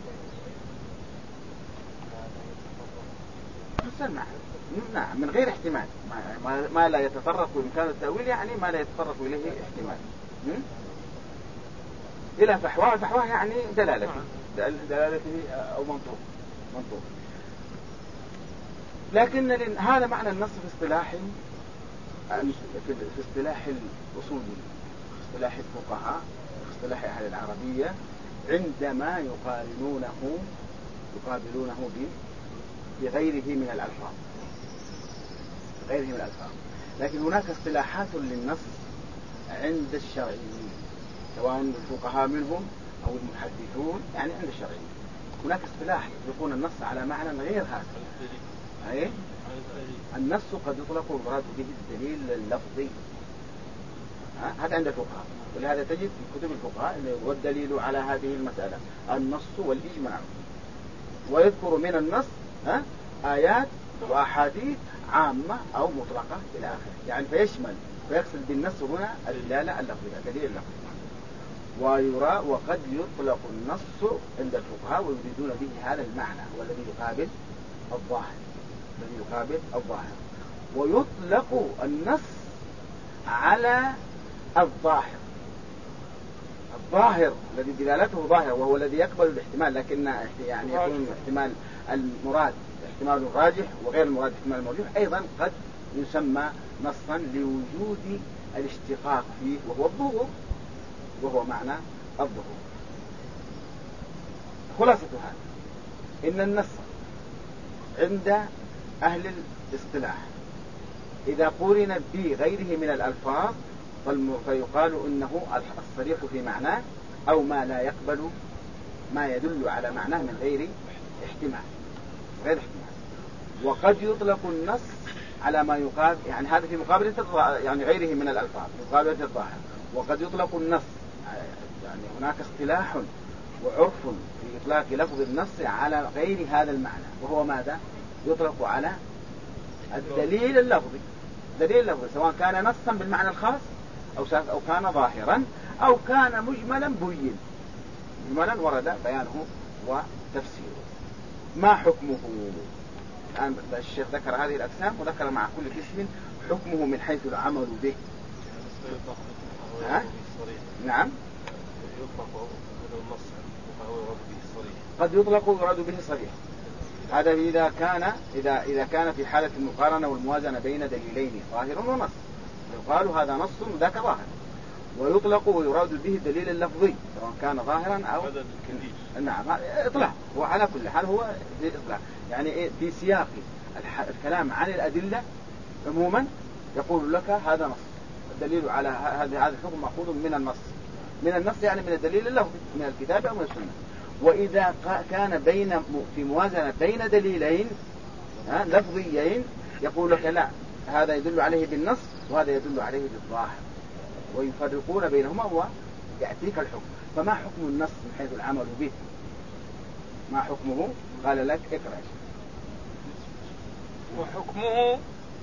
نعم، من غير احتمال، ما لا يتطرق إمكان التأويل، يعني ما لا يتطرق إليه احتمال. إلى فحواه يعني دلالته أو منطوق. لكن هذا معنى النص في اصطلاح الأصولي، في اصطلاح الفقهاء، في اصطلاح أهل العربية، عندما يقابلونه بغيره من الألفاظ. لكن هناك اصطلاحات للنص عند الشرعيين، سواء الفقهاء منهم أو المحدثون، يعني عند الشرعيين هناك اصطلاح يطلقون النص على معنى غير هذا. النص قد يطلق المراد به الدليل اللفظي، هذا عند الفقهاء. ولهذا تجد في كتب الفقهاء والدليل على هذه المسألة النص والإجماع، ويذكر من النص آيات وأحاديث عامة أو مطلقة إلى آخره، يعني فيقصد بالنص هنا الدلالة اللفظية، الدليل اللفظي. وقد يطلق النص عند الفقهاء ويريدون به هذا المعنى والذي يقابل الظاهر. ويطلق النص على الظاهر الذي دلالته ظاهر، وهو الذي يقبل الاحتمال، لكن يعني يكون احتمال المراد احتمال راجح، وغير المراد احتمال مرجوح، أيضا قد يسمى نصا لوجود الاشتقاق فيه، وهو معنى الظهور. خلاصة هذا إن النص عند أهل الاصطلاح إذا قورن بغيره من الألفاظ فيقال إنه الصريح في معناه، أو ما لا يقبل ما يدل على معناه من غير احتمال. وقد يطلق النص على ما يقابل، يعني هذا في مقابلة يعني غيره من الألفاظ، مقابلة الظاهر. وقد يطلق النص، يعني هناك اصطلاح وعرف في إطلاق لفظ النص على غير هذا المعنى، وهو ماذا؟ يطلق على الدليل اللفظي، سواء كان نصا بالمعنى الخاص أو كان ظاهرا أو كان مجملا ورد بيانه وتفسيره. ما حكمه؟ الآن الشيخ ذكر هذه الأقسام وذكر مع كل قسم حكمه من حيث العمل به. نعم، قد يطلق ويراد به صريح، هذا إذا كان في حالة المقارنة والموازنة بين دليلين ظاهر ونص، يقال هذا نص وذاك ظاهر، ويطلق ويراد به الدليل اللفظي سواء كان ظاهرا أو نعم إطلاق. وعلى كل حال هو إطلاق، يعني في سياق الكلام عن الأدلة عموما يقول لك هذا نص، الدليل على هذا الحكم مأخوذ من النص، من النص يعني من الدليل اللفظي من الكتاب أو من السنة. وإذا كان في موازنة بين دليلين لفظيين يقول لك لا، هذا يدل عليه بالنص وهذا يدل عليه بالظاهر، ويفرقون بينهما ويأتيك الحكم. فما حكم النص من حيث العمل به؟ ما حكمه؟ قال لك اقرأ. وحكمه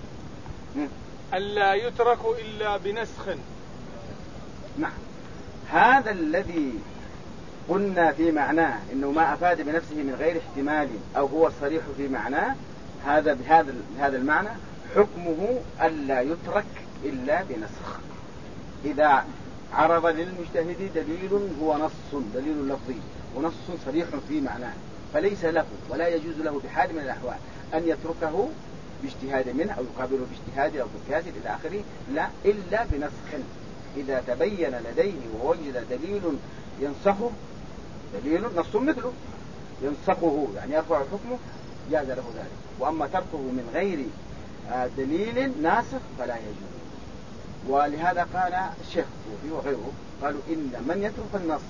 ألا يترك إلا بنسخ. نعم، هذا الذي قلنا في معناه إنه ما أفاد بنفسه من غير احتمال أو هو الصريح في معناه، هذا بهذا المعنى حكمه ألا يترك إلا بنسخ. إذا عرض للمجتهد دليل هو نص، دليل لفظي ونص صريح في معناه، فليس له ولا يجوز له بحال من الأحوال أن يتركه باجتهاد منه أو يقابله باجتهاد أو بقياس إلى آخره، لا، إلا بنسخ. إذا تبين لديه ووجد دليل ينسخه، دليل نص مثله ينسخه يعني يرفع حكمه، جاز له ذلك. وأما تركه من غير دليل ناسخ فلا يجوز. ولهذا قال الشيخ الصوفي وغيره قالوا إن من يترك النص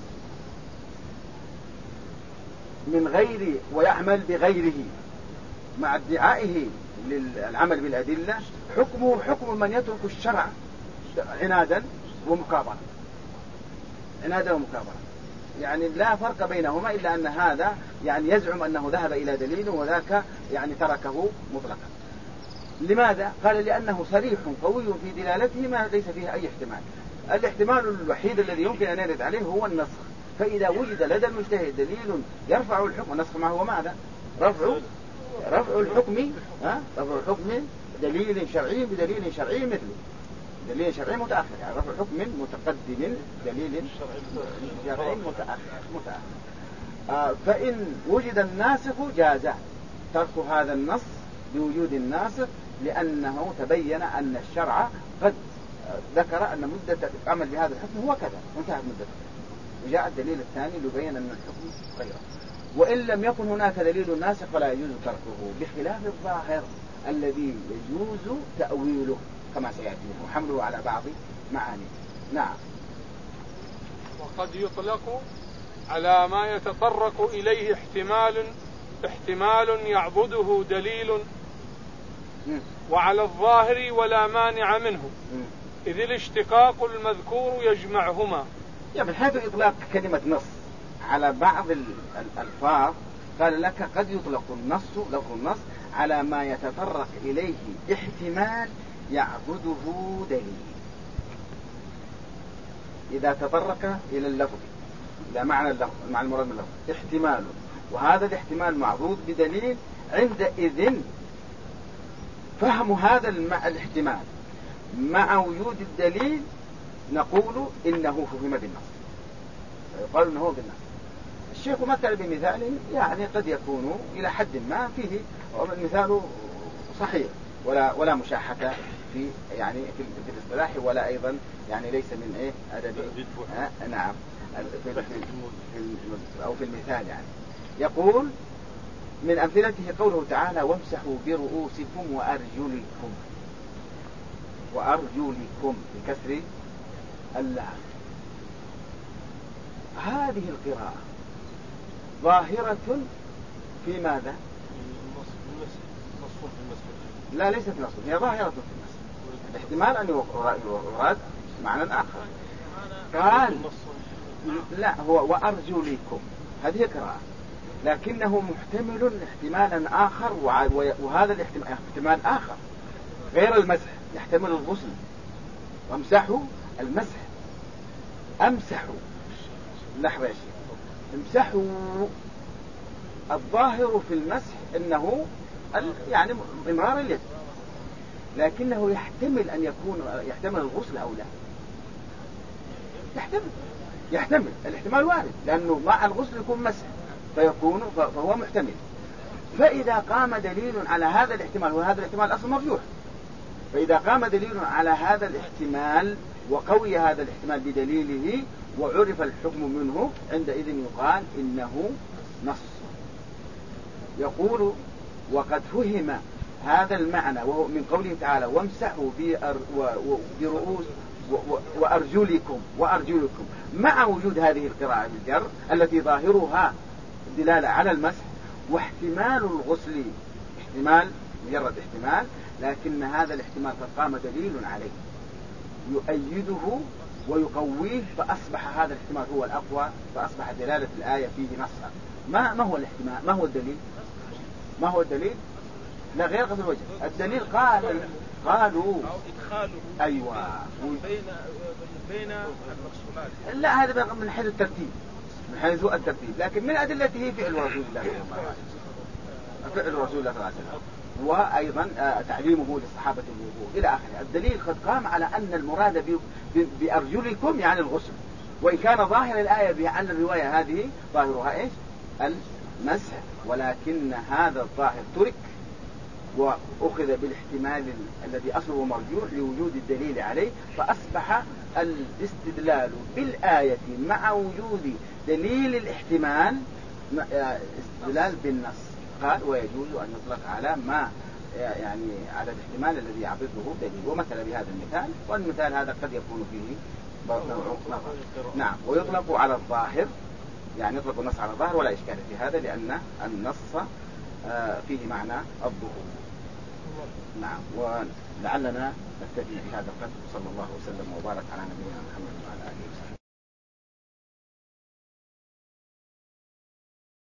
من غير ويعمل بغيره مع ادعائه للعمل بالأدلة حكمه حكم من يترك الشرع عنادا ومكابرة، عنادا ومكابرة، يعني لا فرق بينهما إلا أن هذا يعني يزعم أنه ذهب إلى دليل وذاك يعني تركه مطلقا. لماذا؟ قال لأنه صريح قوي في دلالته ما ليس فيها أي احتمال. الاحتمال الوحيد الذي يمكن أن يرد عليه هو النسخ. فإذا وجد لدى المجتهد دليل يرفع الحكم، النسخ ما هو ماذا؟ رفع الحكم، رفع الحكم دليل شرعي بدليل شرعي مثله، دليل شرعي متأخر، يعني رفع حكم متقدم دليل شرعي متأخر. فإن وجد الناسخ جاز ترك هذا النص بوجود الناسخ، لأنه تبين أن الشرع قد ذكر أن مدة العمل بهذا الحكم هو كذا وانتهت مدته، وجاء الدليل الثاني ليبين أن الحكم غيره. وإن لم يكن هناك دليل ناسخ فلا يجوز تركه، بخلاف الظاهر الذي يجوز تأويله كما سيأتي وحمله على بعض معاني. نعم. وقد يطلق على ما يتطرق إليه احتمال يعضده دليل، وعلى الظاهر ولا مانع منه، إذ الاشتقاق المذكور يجمعهما. من حيث إطلاق كلمة نص على بعض الألفاظ قال لك قد يطلق لفظ النص على ما يتطرق إليه احتمال يعبده دليل. إذا تطرق إلى اللفظ، إلى معنى اللفظ، معنى المراد من اللفظ احتمال، وهذا الاحتمال معبود بدليل، عندئذ فهم هذا الاحتمال مع وجود الدليل نقول إنه فهم بالنص، يقال إنه بالنص. الشيخ مثل بمثال يعني قد يكون إلى حد ما فيه مثال صحيح ولا مشاحة في يعني في الاصطلاح، ولا أيضا يعني ليس من أدب نعم أو في المثال. يعني يقول من أمثلته قوله تعالى وامسحوا برؤوسكم وأرجلكم بكسر اللام. هذه القراءة ظاهرة في ماذا؟ لا، ليست نص، هي ظاهرة في النص، احتمال أن يراد معنى آخر. قال لا، هو وأرجلكم، هذه قراءة، لكنه محتمل احتمالا آخر، وهذا الاحتمال آخر غير المسح، يحتمل الغسل. وامسحوا المسح، امسحوا، لحظة يا شيخ، امسحوا. الظاهر في المسح انه يعني امرار اليد، لكنه يحتمل ان يحتمل الغسل او لا، يحتمل الاحتمال وارد، لانه مع الغسل يكون مسح فهو محتمل. فإذا قام دليل على هذا الاحتمال، وهذا الاحتمال أصلا مرجوح، فإذا قام دليل على هذا الاحتمال وقوي هذا الاحتمال بدليله وعرف الحكم منه، عندئذ يقال إنه نص. يقول وقد فهم هذا المعنى وهو من قوله تعالى وامسحوا برؤوس وأرجلكم مع وجود هذه القراءة بالجر التي ظاهرها دلالة على المسح، واحتمال الغسل احتمال مجرد احتمال، لكن هذا الاحتمال قد قام دليل عليه يؤيده ويقويه، فأصبح هذا الاحتمال هو الأقوى، فأصبح دلالة الآية فيه نصا. ما هو الاحتمال؟ ما هو الدليل؟ ما هو الدليل؟ لا غير غسل الوجه. الدليل قالوا إدخاله أيوة بين المقصولات. لا هذا من حيث الترتيب، من حيث الترتيب، لكن من أدلته فعل رسول الله صلى الله عليه وسلم، فعل رسول الله صلى الله عليه وسلم، وأيضا تعليمه للصحابة الوضوء إلى آخره. الدليل قد قام على أن المراد بأرجلكم يعني الغسل، وإن كان ظاهر الآية بأن الرواية هذه ظاهرها إيش؟ المسح، ولكن هذا الظاهر ترك وأخذ بالاحتمال الذي أصله مرجوح لوجود الدليل عليه، فأصبح الاستدلال بالآية مع وجود دليل الاحتمال استدلال بالنص. قال ويجوز أن يطلق على ما يعني على الاحتمال الذي يعرضه دليل، ومثل بهذا المثال، والمثال هذا قد يكون فيه نوع نظر. نعم، ويطلق على الظاهر، يعني يطلق النص على الظاهر ولا إشكال في هذا، لأن النص فيه معنى الظهور. نعم، ولعلنا نكتفي بهذا القدر. صلى الله وسلم وبارك على نبينا محمد وعلى آله وسلم.